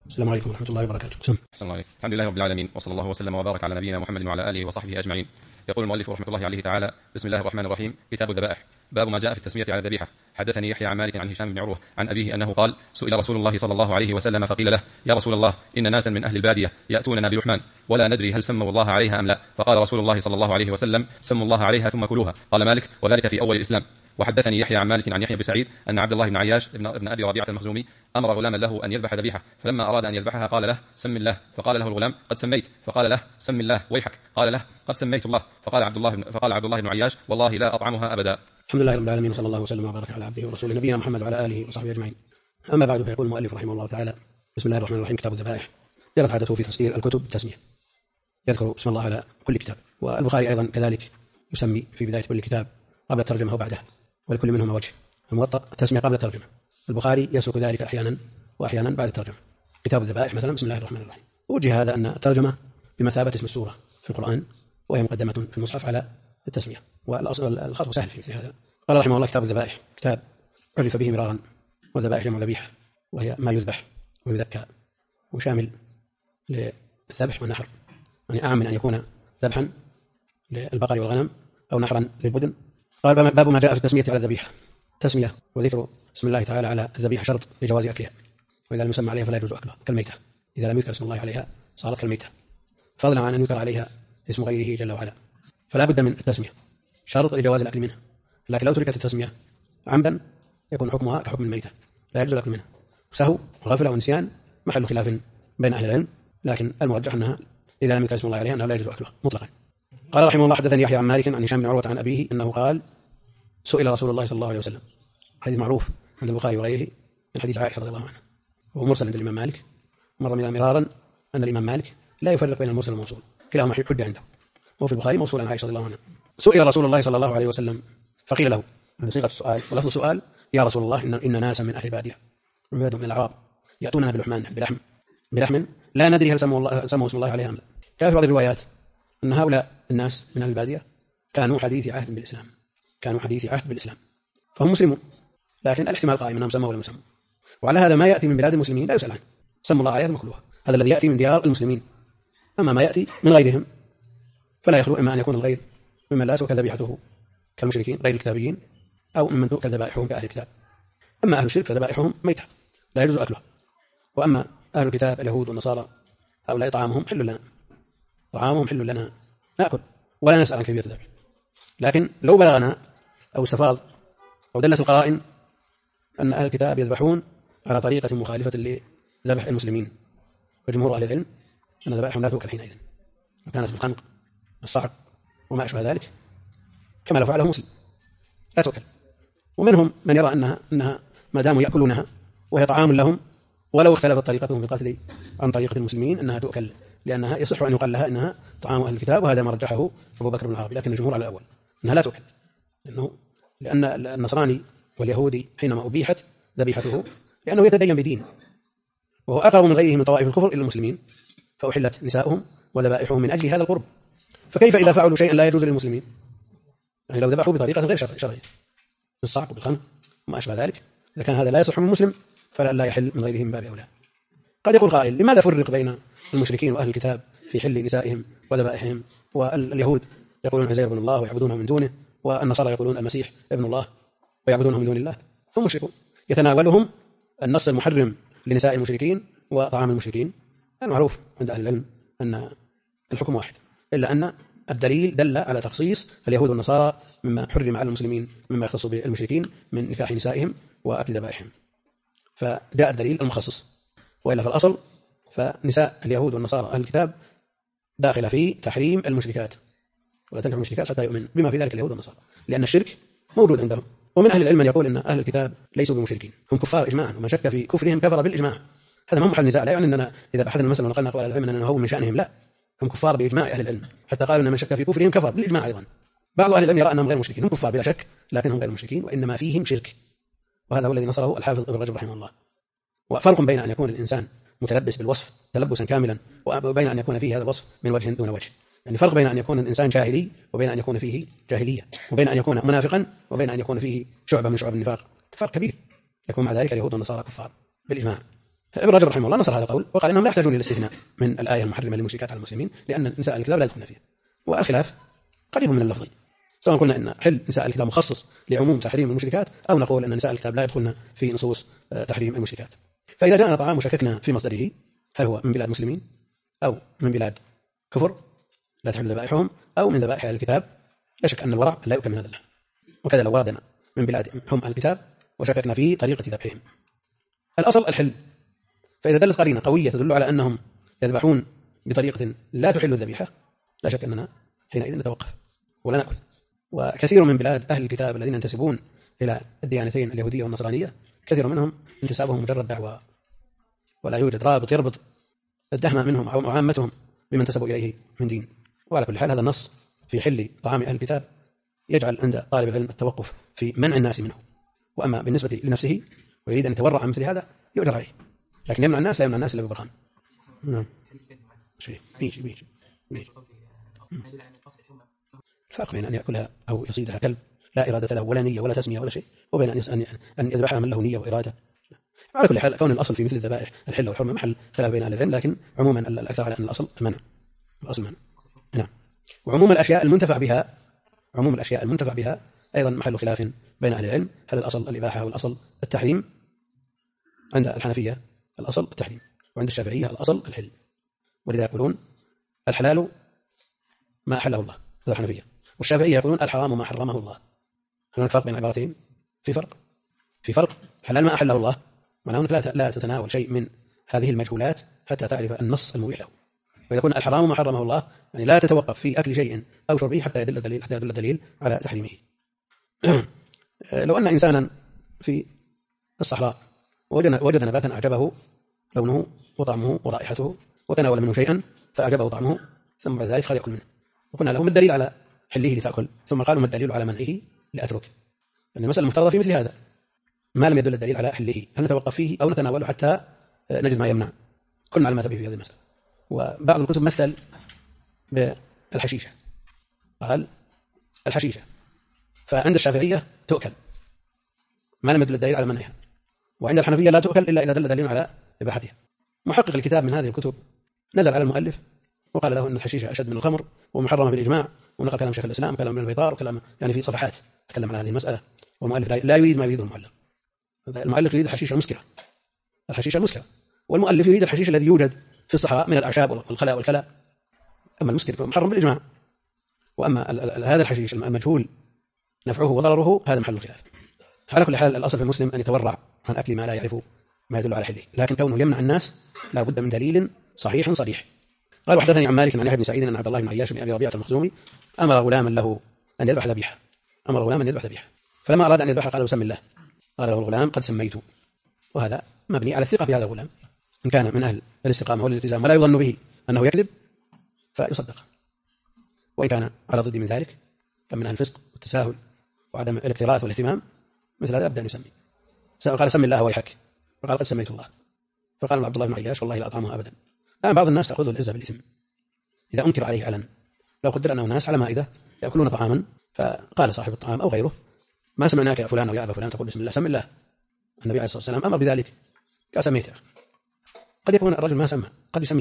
السلام عليكم ورحمة الله وبركاته. سم. أحسن الله عليك. الحمد لله رب العالمين، وصلى الله وسلم وبارك على نبينا محمد وعلى آله وصحبه أجمعين. يقول المؤلف رحمة الله عليه تعالى: بسم الله الرحمن الرحيم. كتاب الذبائح. باب ما جاء في التسمية على الذبيحة. حدثني يحيى عن مالك عن هشام بن عروة عن أبيه أنه قال: سئل رسول الله صلى الله عليه وسلم فقيل له: يا رسول الله، إن ناسا من أهل البادية يأتوننا بلحمان ولا ندري هل سموا الله عليها أم لا، فقال رسول الله صلى الله عليه وسلم: سموا الله عليها ثم كلوها. قال مالك: وذلك في أول الإسلام. وحدثني يحيى عن مالك عن يحيى بن سعيد أن عبد الله بن عياش ابن أبي ربيعة المخزومي أمر غلاما له أن يذبح ذبيحة، فلما أراد أن يذبحها قال له: سم الله. فقال له الغلام: قد سميت. فقال له: سم الله ويحك. قال له: قد سميت الله. فقال عبد الله بن عياش: والله لا أطعمها أبدا. الحمد لله رب العالمين، وصلى الله وسلم وبارك على عبده ورسوله نبينا محمد وعلى آله وصحبه أجمعين. أما بعد، فيقول المؤلف رحمه الله تعالى: بسم الله الرحمن الرحيم. كتاب الذبائح. جرت عادته في تفسير الكتب بالتسمية، يذكر اسم الله على كل كتاب، والبخاري أيضا كذلك يسمي في بداية كل كتاب قبل الترجمة وبعدها، ولكل منهما وجه. الموطأ التسمية قبل الترجمة، البخاري يسلك ذلك أحيانا وأحيانا بعد الترجمة. كتاب الذبائح مثلا بسم الله الرحمن الرحيم. وجه هذا أن الترجمة بمثابة اسم السورة في القرآن، وهي مقدمة في المصحف على التسمية، والخطوة سهل في مثل هذا. قال رحمه الله: كتاب الذبائح. كتاب عرف به مرارا، والذبائح جمع ذبيحة، وهي ما يذبح ويذكى، وشامل للذبح والنحر، يعني أعم من أن يكون ذبحا للبقر والغنم أو نحرا للبدن. قال: باب ما جاء في التسمية على الذبيحة. تسمية وذكر اسم الله تعالى على الذبيحة شرط لجواز أكلها، وإذا لم يسمى عليها فلا يجوز أكلها، كالميتة. إذا لم يذكر اسم الله عليها صارت كالميتة، فضلا عن أن يذكر عليها اسم غيره جل وعلا، فلا بد من التسمية، شرط لجواز الأكل منها. لكن لو تركت التسمية عمدا يكون حكمها كحكم الميتة، لا يجوز الأكل منها. سهو وغفلة ونسيان محل خلاف بين أهل العلم، لكن المرجح أنها إذا لم يذكر اسم الله عليها أنها لا يجوز أكلها مطلقا. قال رحمه الله: حدثني يحيى عن مالك عن هشام بن عروة عن أبيه أنه قال: سئل رسول الله صلى الله عليه وسلم. حديث معروف عند البخاري وغيره من حديث عائشة رضي الله عنها، وهو مرسل عند الإمام مالك. مر مرارا أن الإمام مالك لا يفرق بين المرسل والموصول، كلاهما حجة عنده، وفي البخاري موصول عن عائشة رضي الله عنها. سئل رسول الله صلى الله عليه وسلم فقيل له، من صيغة السؤال ولفظ السؤال: يا رسول الله، إن ناسا من أهل البادية عباد من الأعراب يأتوننا بلحم لا ندري هل سموا اسم الله عليها أم لا. كان في بعض الروايات أن هؤلاء الناس من أهل البادية كانوا حديث عهد بالإسلام، فهم مسلمون، لكن الاحتمال قائم أنهم سموا ولا مسموا. وعلى هذا ما يأتي من بلاد المسلمين لا يسأل عنه، سموا الله عليها مكلوها، هذا الذي يأتي من ديار المسلمين. أما ما يأتي من غيرهم فلا يخلو إما أن يكون الغير ممن لا تؤكل ذبيحته كالمشركين غير الكتابيين، أو ممن تؤكل ذبائحهم كأهل الكتاب. أما أهل الشرك فذبائحهم ميتة لا يجوز أكلها. وأما أهل الكتاب اليهود والنصارى هؤلاء طعامهم حل لنا نأكل ولا نسأل عن كيفية الذبح. لكن لو بلغنا أو استفاض أو دلت القرائن أن أهل الكتاب يذبحون على طريقة مخالفة لذبح المسلمين، وجمهور أهل العلم أن ذبائحهم لا تؤكل حينئذ، وكانت بالخنق الصعق وما أشبه ذلك كما لو فعله مسلم لا تؤكل. ومنهم من يرى أنها ما داموا يأكلونها وهي طعام لهم، ولو اختلفت طريقتهم في القتل عن طريقة المسلمين أنها تؤكل، لأنها يصح أن يقال لها أنها طعام أهل الكتاب، وهذا ما رجحه أبو بكر بن العربي. لكن الجمهور على الأول أنها لا تؤكل، لأن النصراني واليهودي حينما أبيحت ذبيحته لأنه يتدين بدين، وهو أقرب من غيره من طوائف الكفر إلى المسلمين، فأحلت نساؤهم وذبائحهم من أجل هذا القرب. فكيف إذا فعلوا شيئا لا يجوز للمسلمين؟ يعني لو ذبحوا بطريقة غير شرعية بالصعق وبالخنق وما أشبه ذلك، إذا كان هذا لا يصح من مسلم فلا يحل من غيرهم باب أولى. قد يقول قائل: لماذا فرق بين المشركين وأهل الكتاب في حل نسائهم وذبائحهم؟ واليهود يقولون عزير بن الله ويعبدونه من دونه، والنصارى يقولون المسيح ابن الله ويعبدونه من دون الله، هم مشركون. يتناولهم النص المحرم لنساء المشركين وطعام المشركين. المعروف عند أهل العلم أن الحكم واحد، إلا أن الدليل دل على تخصيص اليهود والنصارى مما حرم على المسلمين مما يختص بالمشركين من نكاح نسائهم وأكل ذبائحهم، فجاء الدليل المخصص. وإلا في الأصل فنساء اليهود والنصارى أهل الكتاب داخل في تحريم المشركات، ولا تنكح المشركات حتى يؤمن بما في ذلك اليهود والنصارى، لأن الشرك موجود عندهم. ومن أهل العلم من يقول أن أهل الكتاب ليسوا بمشركين، هم كفار إجماعا، ومن شك في كفرهم كفر بالإجماع. هذا ما محل نزاع، لا يعني أننا إذا بحثنا المسألة ونقلنا أقوال العلم أننا هو من شأنهم، لا، هم كفار بإجماع أهل العلم، حتى قالوا أن من شك في كفرهم كفر بالإجماع أيضا. بعض أهل العلم يرى أنهم غير مشركين، هم كفار بلا شك لكنهم غير مشركين، وإنما فيهم شرك، وهذا هو الذي نصره الحافظ ابن رجب رحمه الله. وفرق بين أن يكون الإنسان متلبس بالوصف تلبسا كاملا، وبين أن يكون فيه هذا الوصف من وجه دون وجه. يعني فرق بين أن يكون الإنسان جاهلي وبين أن يكون فيه جاهلية، وبين أن يكون منافقا وبين أن يكون فيه شعبة من شعب النفاق، فرق كبير. يكون مع ذلك اليهود والنصارى كفار بالإجماع، ابن رجب رحمه الله نصر هذا القول وقال انهم لا يحتاجون الى الاستثناء من الايه المحرمه للمشركات على المسلمين لان نساء الكتاب لا يدخلن فيها. والخلاف قريب من اللفظ، سواء قلنا ان حل نساء الكتاب مخصص لعموم تحريم المشركات او نقول ان نساء الكتاب لا يدخلن في نصوص تحريم المشركات. فاذا جاءنا طعام وشككنا في مصدره هل هو من بلاد مسلمين او من بلاد كفر لا تحل ذبائحهم او من ذبائح الكتاب، لا شك ان الورع لا يؤكل من هذا اللحم. وكذا لو وردنا من بلاد هم الكتاب وشككنا في طريقه ذبحهم، الاصل الحل. فاذا دلت قرينه قويه تدل على انهم يذبحون بطريقه لا تحل الذبيحه، لا شك اننا حينئذ نتوقف ولا ناكل. وكثير من بلاد اهل الكتاب الذين ينتسبون الى الديانتين اليهوديه والنصرانيه كثير منهم انتسابهم مجرد دعوه، ولا يوجد رابط يربط الدهمه منهم او عامتهم بما انتسبوا اليه من دين. وعلى كل حال هذا النص في حل طعام اهل الكتاب يجعل عند طالب العلم التوقف في منع الناس منه، واما بالنسبه لنفسه ويريد ان يتورع عن مثل هذا يؤجر عليه، لكن يمنع الناس لا يمنع الناس الا ببرهان. نعم. بيجي الفرق بين ان ياكلها او يصيدها كلب لا اراده له ولا نيه ولا تسميه ولا شيء، وبين ان يذبحها من له نيه واراده. على كل حال كون الاصل في مثل الذبائح الحل والحرمه محل خلاف بين اهل العلم، لكن عموما الاكثر على ان الاصل المنع. الاصل المنع. نعم. وعموم الاشياء المنتفع بها ايضا محل خلاف بين اهل العلم، هل الاصل الاباحه والاصل التحريم؟ عند الحنفيه الاصل التحريم، وعند الشافعيه الاصل الحل، ولذا يقولون الحلال ما احله الله، هذا الحنفيه. والشافعيه يقولون الحرام ما حرمه الله. هناك فرق بين العبارتين؟ في فرق. حلال ما احله الله معناه انك لا تتناول شيء من هذه المجهولات حتى تعرف النص المبيح له. وإذا كان الحرام ما حرمه الله يعني لا تتوقف في أكل شيء أو شربه حتى يدل الدليل على تحريمه. لو أن إنسانا في الصحراء وجد نباتا أعجبه لونه وطعمه ورائحته وتناول منه شيئا فأعجبه طعمه ثم بعد ذلك خذ يأكل منه، وقلنا له ما الدليل على حله لتأكل؟ ثم قالوا ما الدليل على منعه لأترك؟ يعني المسألة المفترضة في مثل هذا ما لم يدل الدليل على حله هل نتوقف فيه أو نتناوله حتى نجد ما يمنع؟ كل معلومات به في هذه المسألة. وبعض الكتب مثل بالحشيشة، قال الحشيشة فعند الشافعية تؤكل ما لم يدل الدليل على منعها، وعند الحنفية لا تؤكل إلا إذا دل دليل على إباحتها. محقق الكتاب من هذه الكتب نزل على المؤلف وقال له أن الحشيشة أشد من الخمر ومحرمة بالإجماع، ونقل كلام شيخ الإسلام وكلام ابن البيطار وكلام يعني في صفحات تكلم على هذه المسألة. والمؤلف لا يريد ما يريده المعلق. المعلق يريد الحشيشة المسكرة، والمؤلف يريد الحشيش الذي يوجد في الصحراء من الأعشاب والخلاء. أما المسكر فمحرم بالإجماع، وأما هذا الحشيش المجهول نفعه وضرره هذا محل الخلاف. على كل حال الأصل في المسلم أن يتورع عن أكل ما لا يعرف ما يدل على حله، لكن كونه يمنع الناس لا بد من دليل صحيح صريح. قال وحدثني عن مالك عن يحيى بن سعيد أن عبد الله بن عياش بن أبي ربيعة المخزومي أمر غلاما له أن يذبح ذبيحة، فلما أراد أن يذبح قال له سم الله، قال له الغلام قد سميت. وهذا مبني على الثقة بهذا الغلام، إن كان من أهل الاستقامة والالتزام ولا يظن به أنه يكذب فيصدق، وإن كان على ضد من ذلك كان من أهل الفسق والتساهل وعدم الاكتراث والاهتمام مثل هذا أبدأ أن يسمي. قال سم الله ويحك، فقال قد سميت الله، فقال عبد الله بن عياش والله لا أطعمها أبدا. الآن بعض الناس تأخذ العزة بالاسم إذا أنكر عليه علن. لو قدر أنه ناس على مائدة يأكلون طعاما فقال صاحب الطعام أو غيره ما سمعناك يا فلان أو يا أبا فلان تقول بسم الله، سم الله. النبي عليه الصلاة والسلام أمر بذلك قال سميته. قد يكون الرجل ما سمى، قد يسمي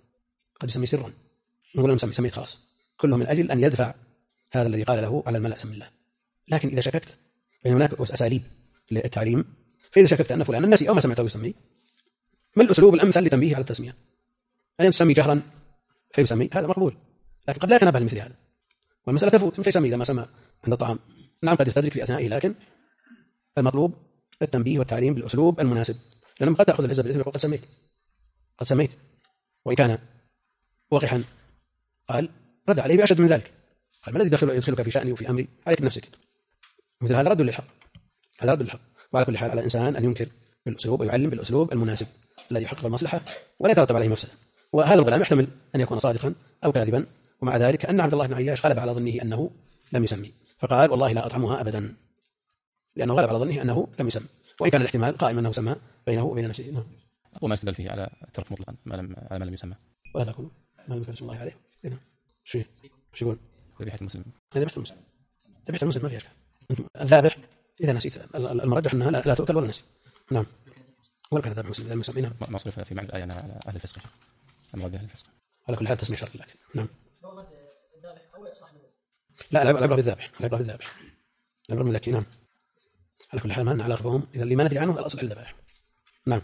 سرا نقول له سميت خلاص، كله من أجل أن يدفع هذا الذي قال له على الملأ سم الله. لكن إذا شككت بأن هناك أساليب للتعليم، فإذا شككت أن فلان النسي أو ما سمعته يسمي، ما الأسلوب الأمثل لتنبيه على التسمية؟ أن تسمي جهرا فيسمي هذا مقبول، لكن قد لا يتنبه لمثل هذا والمسألة تفوت. متى يسمي إذا ما سمى عند الطعام؟ نعم قد يستدرك في أثنائه، لكن المطلوب التنبيه والتعليم بالأسلوب المناسب، لأنه قد تأخذ العزة بالإثم وقد سميت وإن كان وقحا قال رد عليه بأشد من ذلك، قال ما الذي يدخلك في شأني وفي أمري، عليك بنفسك. مثل هذا رد للحق. وعلى كل حال على الإنسان أن ينكر بالأسلوب ويعلم بالأسلوب المناسب الذي يحقق المصلحة ولا يترتب عليه مفسدة. وهذا الغلام يحتمل أن يكون صادقا أو كاذبا، ومع ذلك أن عبد الله بن عياش غلب على ظنه أنه لم يسمي، فقال والله لا أطعمها أبدا، لأنه غلب على ظنه أنه لم يسمي، وإن كان الاحتمال قائم أنه سمى بينه وبين نفسه. نعم. وما يستدل فيه على الترك مطلقا على ما لم يسمى ولا تكون ما لم يذكر اسم الله عليه. شو يقول؟ ذبيحة المسلم ما فيها أشكال. الذابح إذا نسيت المرجح أنها لا تؤكل ولا نسي. نعم. ولا كان ذبح مسمى نعم. ما صرف في معنى الآية على أهل الفسق، المراد بأهل الفسق. على كل حال تسمية شرط لكن نعم. لا العبرة بالذابح، العبرة بالذابح، العبرة بالذكي نعم. على كل حال ما لنا علاقة بهم، إذا اللي ما ندري عنهم الأصل الذبائح نعم.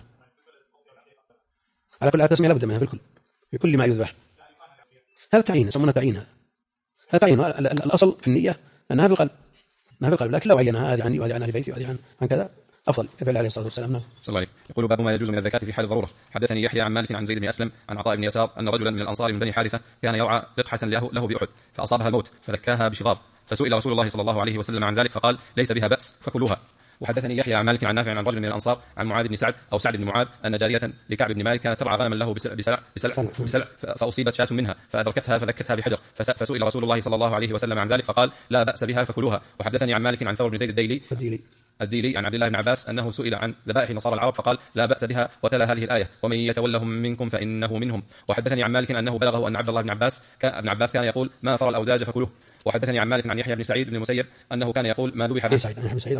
على كل حال تسمية لابد منها في كل ما يذبح. هذا تعيين يسمونه تعيين، هذا تعيين. الأصل في النية أنها في القلب، أنها في القلب، لكن لو عينها هذه عني وهذه عن أهل بيتي وهذه عن كذا أفضل كفعل عليه الصلاة والسلام. نعم. صلى الله عليه. يقول باب ما يجوز من الزكاة في حال الضرورة. حدثني يحيى عن مالك عن زيد بن أسلم عن عطاء بن يسار أن رجلا من الأنصار من بني حارثة كان يرعى لقحة له بأحد فأصابها الموت فذكاها بشغاف، فسئل رسول الله صلى الله عليه وسلم عن ذلك فقال ليس بها بأس فكلوها. وحدثني يحيى عن مالك عن نافع عن رجل من الأنصار عن معاذ بن سعد أو سعد بن معاذ أن جارية لكعب بن مالك كانت ترعى غنما له بسلع فأصيبت شاة منها فأدركتها فذكتها بحجر، فسئل رسول الله صلى الله عليه وسلم عن ذلك فقال لا بأس بها فكلوها. وحدثني عن مالك عن ثور بن زيد الديلي عن عبد الله بن عباس أنه سئل عن ذبائح نصارى العرب فقال لا بأس بها وتلا هذه الآية ومن يتولهم منكم فإنه منهم. وحدثني عن مالك أنه بلغه أن عبد الله بن عباس كان يقول ما فرى الأوداج فكلوه. وحدثني عن مالك عن يحيى بن سعيد بن المسيب أنه كان يقول ما ذبح به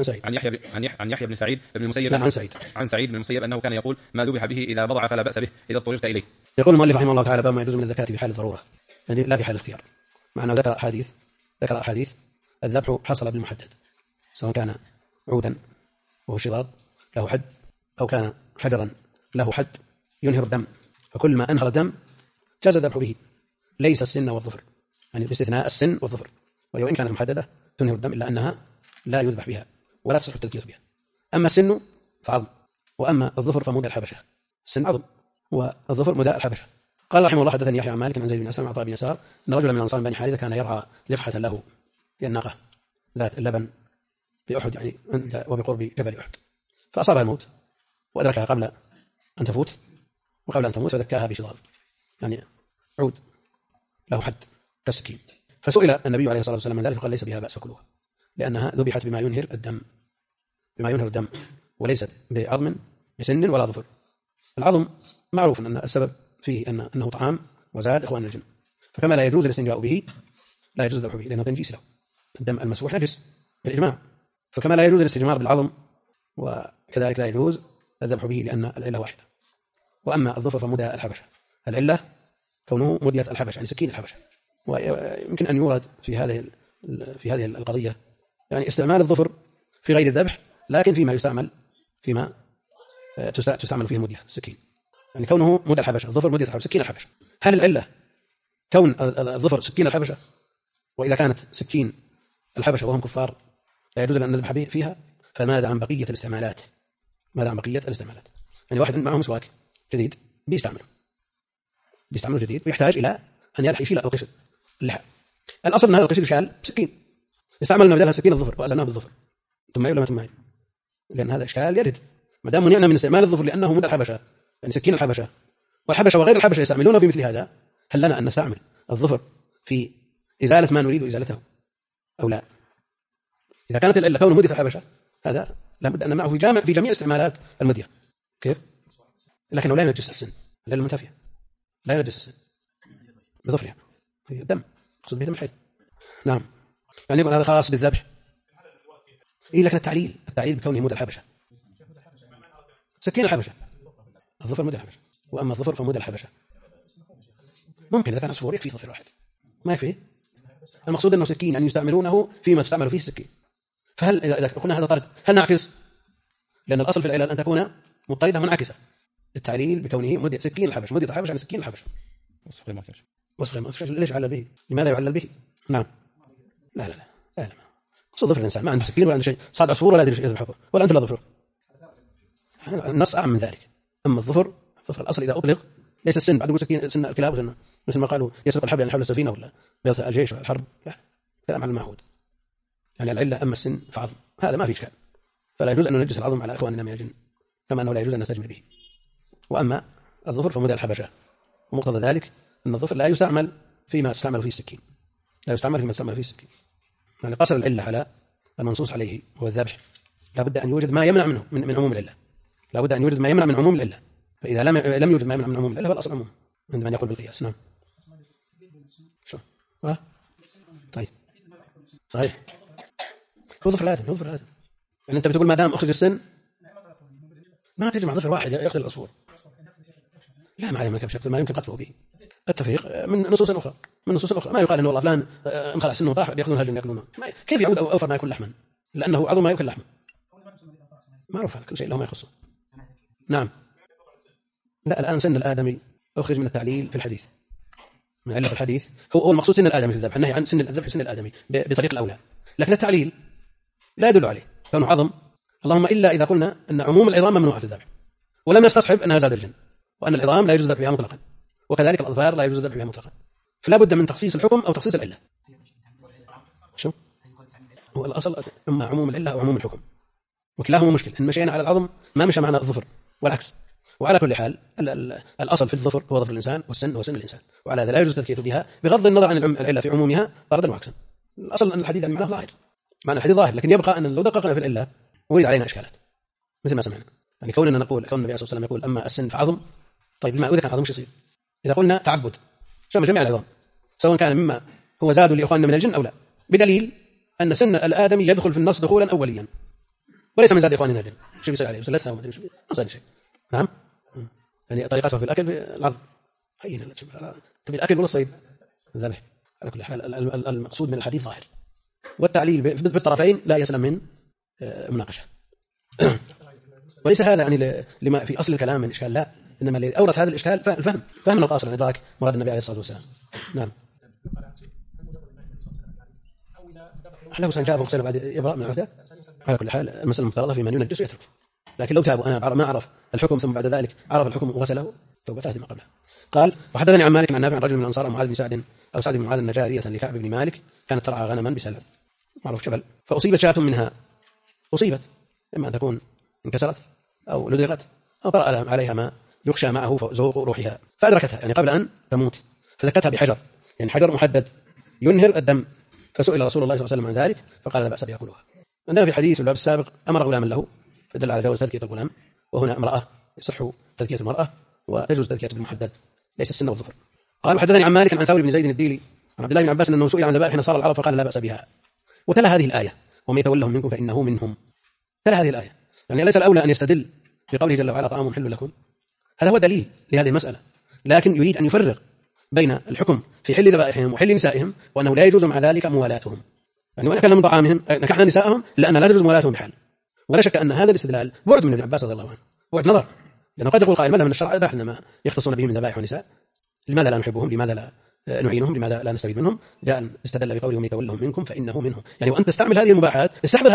عن يحيى بن سعيد بن المسيب عن سعيد بن المسيب أنه كان يقول ما ذبح به إذا بضع فلا بأس به إذا اضطررت إليه. يقول المؤلف رحمه الله تعالى باب ما يجوز من الزكاة في حال الضرورة، يعني لا في حال الاختيار، مع أنه ذكر أحاديث الذبح حصل بالمحدد، سواء كان عودا وهو شراط له حد أو كان حجرا له حد ينهر الدم، فكل ما أنهر الدم جاز الذبح به، ليس السن والظفر، يعني باستثناء السن والظفر، وإن كانت محددة تنهر الدم إلا أنها لا يذبح بها ولا تصح التذكير بها. أما السن فعظم، وأما الظفر فمدى الحبشة، السن عظم والظفر مدى الحبشة. قال رحمه الله حدثني يحيى عن مالك عن زيد بن أسلم عن عطاء بن يسار أن رجلا من الأنصار بني حارثة كان يرعى لقحة له في الناقة ذات اللبن في أحد، يعني وبقرب جبل أحد، فأصابها الموت وأدركها قبل أن تفوت وقبل أن تموت فذكاها بشضاب، يعني عود له حد كالسكين، فسئل النبي عليه الصلاة والسلام من ذلك فقال ليس بها بأس فكلوها، لأنها ذبحت بما ينهر الدم وليست بعظم بسن ولا ظفر. العظم معروف أن السبب فيه أنه طعام وزاد إخوان الجن، فكما لا يجوز الاستنجاء به لا يجوز الذبح به لأنه تنجيس له، الدم المسفوح نجس بالإجماع، فكما لا يجوز الاستجمار بالعظم وكذلك لا يجوز الذبح به لأن العلة واحدة. وأما الظفر فمدى الحبشة، العلة كونه مدية الحبشة يعني سكين الحبشة. ويمكن أن يورد في هذه القضية يعني استعمال الظفر في غير الذبح، لكن فيما تستعمل فيه المدية السكين، يعني كونه مدى الحبشة، الظفر مدية الحبشة سكين الحبشة. هل العلة كون الظفر سكين الحبشة؟ وإذا كانت سكين الحبشة وهم كفار لا يجوز أن نذبح فيها، فماذا عن بقية الاستعمالات؟ يعني واحد معه مسواك جديد بيستعمله جديد ويحتاج إلى أن يشيل القشر اللحى، الأصل أن هذا القشر يشال سكين، استعملنا بدلها سكين الظفر وأزلناه بالظفر، ثم ولا ما ثم لأن هذا إشكال يرد ما دام منعنا من استعمال الظفر لأنه مدى الحبشة، يعني سكين الحبشة، والحبشة وغير الحبشة يستعملونه في مثل هذا، هل لنا أن نستعمل الظفر في إزالة ما نريد إزالته أو لا؟ إذا كانت العلة كونه مدية الحبشة هذا لابد أن نمنعه في جميع استعمالات المدية، كيف؟ لكنه لا ينجس السن، العلة المنتفية لا ينجس السن بظفرها، هي الدم قصد به دم الحيض. نعم، يعني يقول هذا خاص بالذبح. لكن التعليل بكونه مدى الحبشة، سكين الحبشة، الظفر مدى الحبشة، وأما الظفر فمدى الحبشة. ممكن إذا كان عصفور يكفي ظفر واحد ما يكفي، المقصود أنه سكين يعني يستعملونه فيما تستعمل فيه السكين. فهل إذا قلنا هذا طرد هل نعكس؟ لأن الأصل في العلل أن تكون مضطردة منعكسة، التعليل بكونه مدة سكين الحبشة، مدة الحبشة يعني سكين الحبشة. وصف المؤثر ليش علل به؟ لماذا يعلل به؟ نعم لا قصد ظفر الإنسان ما عنده سكين ولا عنده شيء، صاد عصفور ولا يدري شيء يذبحه ولا أنت لا ظفر، النص أعم من ذلك. أما الظفر الأصل إذا أطلق ليس السن، بعد يقول سكين سن الكلاب وسن مثل ما قالوا يسرق الحبل يعني حول السفينة ولا بيض الجيش والحرب، لا كلام على المعهود، يعني العلة أما السن فعظم، هذا ما في إشكال، فلا يجوز أن ننجس العظم على إخواننا من الجن كما أنه لا يجوز أن نستجمل به. وأما الظفر فمدى الحبشة، ومقتضى ذلك أن الظفر لا يستعمل فيما تستعمل فيه السكين، يعني قصر العلة على المنصوص عليه هو الذبح، لا بد أن يوجد ما يمنع منه من عموم العلة، لا بد أن يوجد ما يمنع من عموم العلة، فإذا لم يوجد ما يمنع من عموم العلة فالأصل عموم عندما يقول بالقياس. نعم طيب صحيح، هو ظفر العادة يعني أنت بتقول ما دام أخرج السن ما تجمع ظفر واحد يقتل العصفور. لا ما عليه ما يمكن قتله به. التفريق من نصوص أخرى، ما يقال إنه والله فلان انخلع سنه طاح بيأخذون هل يأكلونه. كيف يعود أوفر ما يكون لحما؟ لأنه عظم ما يأكل لحما. معروف كل شيء له ما يخصه. نعم. لا الآن سن الآدمي أخرج من التعليل في الحديث. من علة الحديث هو المقصود سن الآدمي في الذبح، النهي عن سن الذبح سن الآدمي بطريق الأولى، لكن التعليل لا يدل عليه كونه عظم، اللهم إلا إذا قلنا أن عموم العظام ممنوعة في الذبح ولم نستصحب أنها زاد الجن، وأن العظام لا يجوز الذبح بها مطلقا، وكذلك الأظفار لا يجوز الذبح بها مطلقا، فلا بد من تخصيص الحكم أو تخصيص العلة. شو هو الأصل؟ إما عموم العلة أو عموم الحكم، وكلاهما مشكل. إن مشينا على العظم ما مشى معنا الظفر والعكس. وعلى كل حال الأصل في الظفر هو ظفر الإنسان، والسن هو سن الإنسان، وعلى هذا لا يجوز تذكية بها بغض النظر عن العلة في عمومها طردا وعكسا. الأصل أن الحديث عن معناه ظاهر، معنى الحديث ظاهر، لكن يبقى أن لو دققنا في العلة ورد علينا إشكالات مثل ما سمعنا. يعني كوننا نقول كون النبي صلى الله عليه وسلم يقول أما السن فعظم، طيب بما إذا كان عظم شو يصير؟ إذا قلنا تعبد شمل جميع العظام سواء كان مما هو زاد لإخواننا من الجن أو لا، بدليل أن سن الآدمي يدخل في النص دخولا أوليا وليس من زاد إخواننا الجن. شو بيصير عليه؟ ثلاثة وما أدري شيء. نعم. يعني طريقته في الأكل في العظم حينا تبي الأكل ولا الصيد الذبح. على كل حال المقصود من الحديث ظاهر، والتعليل بالطرفين لا يسلم من مناقشة. وليس هذا يعني لما في أصل الكلام من إشكال، لا، إنما اللي أورث هذا الإشكال فهم القاصر عن إدراك مراد النبي عليه الصلاة والسلام. نعم. لو سنجابه وسنة بعد يبرأ من العهدة. على كل حال المسألة المفترضة في من ينجس يترك، لكن لو تابوا أنا ما أعرف الحكم ثم بعد ذلك عرف الحكم وغسله توبته ما قبله. قال وحدثني عن مالك عن نافع عن رجل من الأنصار معاذ بن سعد أو سعد بن معاذ النجارية لكعب بن مالك كانت ترعى غنما بسلب معروف شبل، فأصيبت شاة منها، أصيبت إما أن تكون انكسرت أو لدغت أو طرأ عليها ما يخشى معه زوق روحها فأدركتها يعني قبل أن تموت، فذكتها بحجر يعني حجر محدد ينهر الدم، فسئل رسول الله صلى الله عليه وسلم عن ذلك فقال لا بأس بيأكلها. عندنا في حديث الباب السابق أمر غلاما له فدل على جواز تذكية الغلام، وهنا امرأة يصح تذكية المرأة وتجوز تذكية المحدد ليس السن والظفر. قال وحدثني عن مالك عن ثور بن زيد الديلي عن عبد الله بن عباس أنه سئل عن ذبائح نصارى العرب فقال لا بأس بها، وتلا هذه الآية ومن يتولهم منكم فإنه منهم. تلا هذه الآية يعني ليس الأولى أن يستدل بقوله جل وعلا طعام حل لكم، هذا هو دليل لهذه المسألة، لكن يريد أن يفرق بين الحكم في حل ذبائحهم وحل نسائهم، وأنه لا يجوز مع ذلك موالاتهم. يعني وأنا من طعامهم نكحنا نسائهم لأن لا تجوز موالاتهم بحال. ولا شك أن هذا الاستدلال بعد من ابن عباس رضي الله عنه، بعد نظر، لأنه قد يقول قائل ماذا من الشرع أباح لنا ما يختصون به من ذبائح ونساء، لماذا لا نحبهم، لماذا لا نعينهم، لماذا لا نستفيد منهم؟ جاء استدل بقوله يتولهم منكم فإنه منهم، يعني وأنت تستعمل هذه المباحات استحضر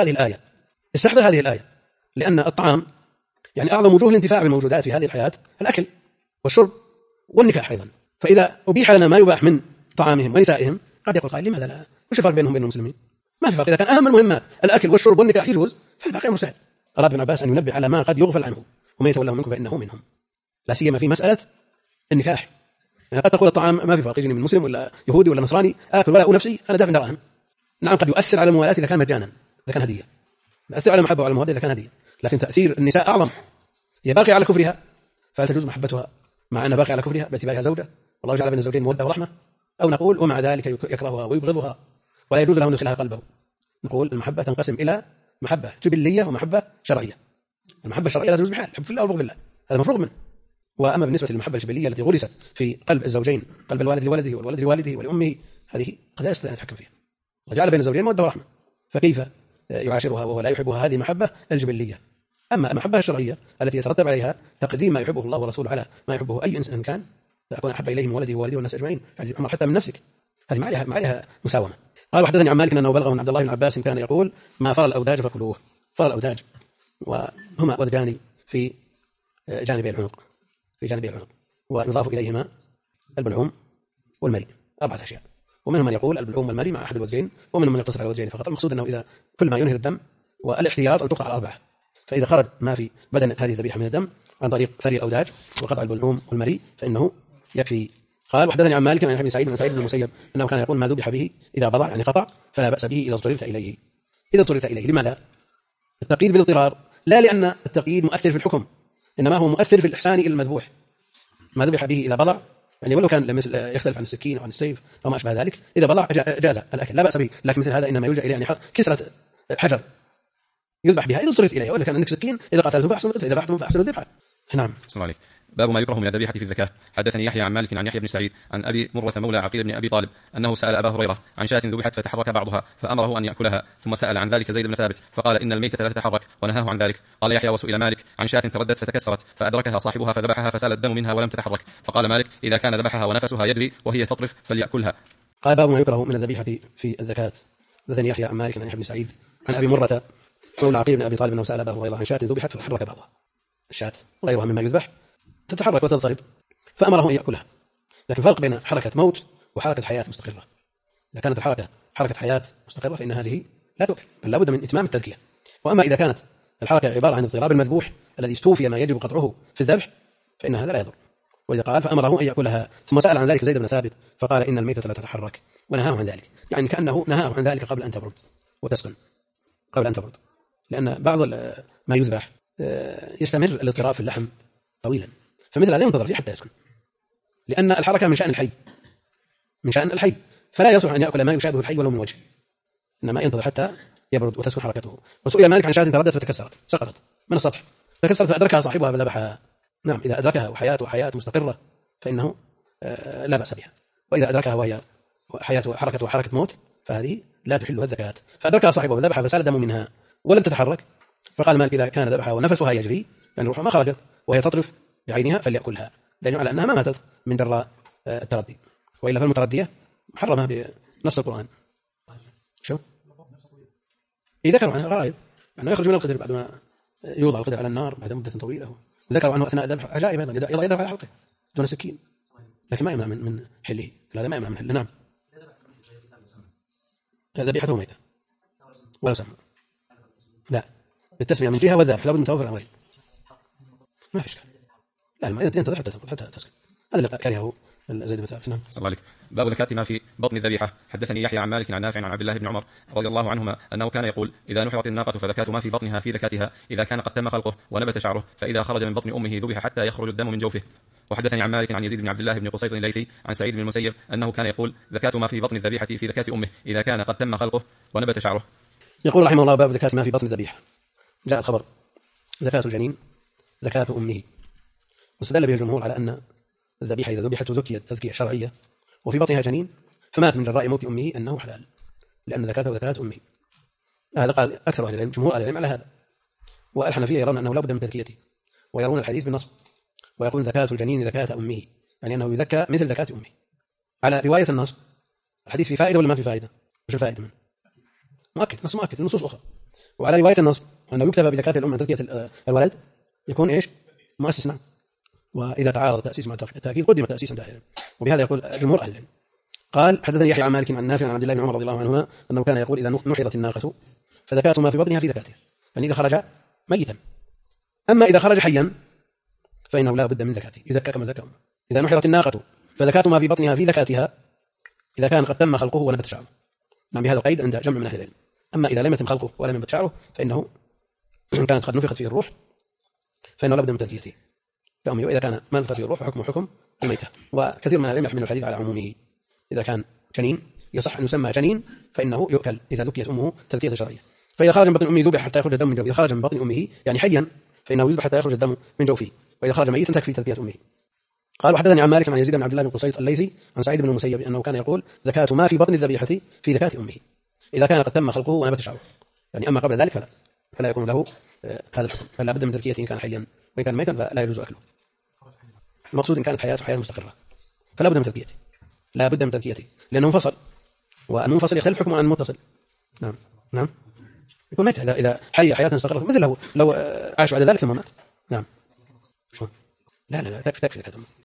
هذه الآية، لأن الطعام يعني أعظم وجوه الانتفاع بالموجودات في هذه الحياة الأكل والشرب والنكاح أيضا، فإذا أبيح لنا ما يباح من طعامهم ونسائهم قد يقول قائل لماذا لا؟ وش الفرق بينهم وبين المسلمين؟ ما في فرق، إذا كان أهم المهمات الأكل والشرب والنكاح يجوز فالباقي مسهل. أراد ابن عباس أن ينبه على ما قد يغفل عنه ومن يتولهم منكم فإنه منهم، لا سيما في مسألة النكاح. يعني قد تقول الطعام ما في فرق يجيني من مسلم ولا يهودي ولا نصراني آكل ولا نفسي أنا دافع دراهم. نعم قد يؤثر على الموالاة إذا كان مجانا، إذا كان هدية، يؤثر على المحبة وعلى المودة إذا كان هدية، لكن تأثير النساء أعظم، هي باقي على كفرها فهل تجوز محبتها مع أنها باقي على كفرها باعتبارها زوجة والله جعل بين الزوجين مودة ورحمة، أو نقول ومع ذلك يكرهها ويبغضها ولا يجوز له أن يدخلها قلبه؟ نقول المحبة تنقسم إلى محبة جبلية ومحبة شرعية. المحبة الشرعية لا تجوز بحال، حب في الله وبغض الله هذا مفروغ منه. وأما بالنسبة للمحبة الجبلية التي غرست في قلب الزوجين، قلب الوالد لولده والولد لوالده ولأمه، هذه قد لا يستطيع أن يتحكم فيها، وجعل بين الزوجين مودة ورحمة، فكيف يعاشرها وهو لا يحبها؟ هذه محبة الجبلية. أما المحبة الشرعية التي يترتب عليها تقديم ما يحبه الله ورسوله على ما يحبه أي إنسان كان، تكون أحب إليه من ولده ووالده والناس أجمعين، أمر حتى من نفسك، هذه ما عليها مساومة. قال وحدثني عن مالك أنه بلغه من عبد الله بن عباس كان يقول ما فر الأوداج فكلوه. فر الأوداج وهما ودجان في جانبي العنق، ويضاف إليهما البلعوم والمري، 4 أشياء، ومنهم من يقول البلعوم والمري مع أحد الوجهين، ومنهم من يقتصر على الوجهين فقط. المقصود أنه إذا كل ما ينهر الدم والاحتياط أن تقطع على 4، فإذا خرج ما في بدن هذه الذبيحة من الدم عن طريق فري الأوداج وقطع البلعوم والمري فإنه يكفي. قال وحدثني عن مالك عن ابن سعيد بن المسيب أنه كان يقول ما ذبح به إذا بضع يعني قطع فلا بأس به إذا اضطررت إليه. لماذا؟ التقييد بالاضطرار، لا لأن التقييد مؤثر في الحكم، إنما هو مؤثر في الإحسان إلى المذبوح. ما ذبح به إذا بضع يعني ولو كان يختلف عن السكين أو عن السيف أو ما أشبه ذلك، إذا بضع جاز الأكل لا بأس به، لكن مثل هذا إنما يلجأ إليه يعني كسرة حجر يذبح بها إذا اضطررت إليها، وإذا كان عندك سكين إذا قتلتم فأحسنوا القتل، إذا ذبحتم فأحسنوا الذبحة. نعم. بسم الله عليك. باب ما يكره من الذبيحة في الزكاة. حدثني يحيى عن مالك عن يحيى بن سعيد عن أبي مرة مولى عقيل بن أبي طالب أنه سأل أبا هريرة عن شاة ذبحت فتحرك بعضها فأمره أن يأكلها، ثم سأل عن ذلك زيد بن ثابت فقال إن الميتة لا تتحرك ونهاه عن ذلك. قال يحيى وسئل مالك عن شاة تردت فتكسرت فأدركها صاحبها فذبحها فسال الدم منها ولم تتحرك، فقال مالك إذا كان ذبحها ونفسها يجري وهي تطرف فليأكلها. قال باب ما يكره من الذبيحة في الزكاة. حدثني يحيى عن مالك عن يحيى بن سعيد عن أبي مرة مولى عقيل بن أبي طالب أنه سأل أبا هريرة عن شاة ذبحت فتحرك بعضها. الشاة غيرها مما يذبح تتحرك وتضطرب فأمره أن يأكلها، لكن فرق بين حركة موت وحركة حياة مستقرة. إذا كانت الحركة حركة حياة مستقرة فإن هذه لا تؤكل، بل لا بد من إتمام التذكية. وأما إذا كانت الحركة عبارة عن اضطراب المذبوح الذي استوفي ما يجب قطعه في الذبح فإن هذا لا يضر. وإذا قال فأمره أن يأكلها ثم سأل عن ذلك زيد بن ثابت فقال إن الميتة لا تتحرك ونهاه عن ذلك، يعني كأنه نهاه عن ذلك قبل أن تبرد وتسخن، قبل أن تبرد، لأن بعض ما يذبح يستمر الاضطراب في اللحم طويلا، فمثل هذا ينتظر فيه حتى يسخن، لأن الحركة من شأن الحي، من شأن الحي، فلا يصلح أن يأكل ما يشابه الحي ولو من وجه، إنما ينتظر حتى يبرد وتسخن حركته. وسئل مالك عن شاة تردت فتكسرت، سقطت من السطح فكسرت فأدركها صاحبها فذبحها. نعم، إذا أدركها وحياة مستقرة فإنه لا بأس بها، وإذا أدركها وهي حياة وحركة موت فهذه لا تحلها الزكاة. فأدركها صاحبها وذبحها فسال الدم منها ولم تتحرك، فقال مالك إذا كان ذبحها ونفسها يجري يعني روحها ما خرجت وهي تطرف بعينها فليأكلها، دليل على أنها ما ماتت من جراء التردي، وإلا فالمتردية محرمة بنص القرآن. شو ذكروا عنه غرائب أنه يخرج من القدر بعد ما يوضع القدر على النار بعد مدة طويلة، ذكروا عنه أثناء الذبح عجائب أيضا، يضع يده على حلقه دون سكين، لكن ما يمنع من حله، هذا ما يمنع من حله. نعم، ذبيحته ميتة ولا سمع، لا التسمية من جهة والذبح لابد من توفر الأمرين، ما في إشكال. لا ينتظر حتى تسكن، هذا اللي كرهه زيد بن ثابت. نعم. صلى الله عليك. باب زكاة ما في بطن الذبيحة. حدثني يحيى عن مالك عن نافع عن عبد الله بن عمر رضي الله عنهما أنه كان يقول إذا نحرت الناقة فزكاة ما في بطنها في زكاتها إذا كان قد تم خلقه ونبت شعره، فإذا خرج من بطن أمه ذبح حتى يخرج الدم من جوفه. وحدثني عن مالك عن يزيد بن عبد الله بن قصيط الليثي عن سعيد بن المسيب أنه كان يقول زكاة ما في بطن الذبيحة في زكاة أمه إذا كان قد تم خلقه ونبت شعره. يقول رحمه الله باب زكاة ما في بطن الذبيحة. جاء الخبر زكاة الجنين زكاة أمه، واستدل به الجمهور على أن الذبيحة إذا ذبحت ذكيت تذكية شرعية وفي بطنها جنين فمات من جراء موت أمه أنه حلال، لأن زكاته زكاة أمه. هذا قال أكثر أهل العلم، جمهور أهل العلم على هذا. والحنفية يرون أنه لا بد من تذكيته، ويرون الحديث بالنص، ويقول زكاة الجنين زكاة أمه، يعني أنه يذكى مثل زكاة أمه. على رواية النص الحديث في فائدة ولا ما في فائدة؟ مش الفائدة منه مؤكد، نص مؤكد النصوص أخرى. وعلى رواية النص أنه يكتب بزكاة الأم تذكية الولد يكون إيش؟ مؤسس. نعم. وإذا تعارض تأسيس مع التأكيد قدم تأسيس عند أهل العلم، وبهذا يقول جمهور أهل العلم. قال حدثني يحيى عن مالك عن نافع عن عبد الله بن عمر رضي الله عنهما أنه كان يقول إذا نحرت الناقة فزكاة ما في بطنها في زكاتها، يعني إذا خرج ميتا. أما إذا خرج حيا فإنه لا بد من زكاته، يزكى كما زكى. إذا نحرت الناقة فزكاة ما في بطنها في زكاتها إذا كان قد تم خلقه ونبت شعره. نعم، بهذا القيد عند جمع من أهل العلم. أما إذا لم يتم خلقه ولم ينبت شعره فإنه إن كانت قد نفخت فيه الروح فإنه لا بد من تزكيته كأمه، وإذا كان ما نفخت فيه الروح فحكمه حكم الميتة. وكثير من العلم يحمل الحديث على عمومه، إذا كان جنين يصح أن يسمى جنين فإنه يؤكل إذا ذكيت أمه تزكية شرعية. فإذا خرج من بطن أمه ذبح حتى يخرج الدم من جوفه، إذا خرج من بطن أمه يعني حيا فإنه يذبح حتى يخرج الدم من جوفه، وإذا خرج ميتا تكفي تزكية أمه. قال وحدثني عن مالك عن يزيد بن عبد الله بن قصيط الليثي عن سعيد بن المسيب أنه كان يقول زكاة ما في بطن الذبيحة في زكاة أمه إذا كان قد تم خلقه ونبت شعره، يعني أما قبل ذلك فلا يكون له هذا الحكم، فلا بد من تزكيته إن كان حيا، وإن كان ميتا فلا يجوز أكله. المقصود إن كانت حياة مستقرة فلا بد من تزكيته، لا بد من تزكيته لأنه منفصل، والمنفصل يختلف حكمه عن المتصل. نعم يكون ميت إذا حي حياة مستقرة، مثله لو عاش بعد ذلك ثم مات. نعم. لا تكفي زكاة أمه.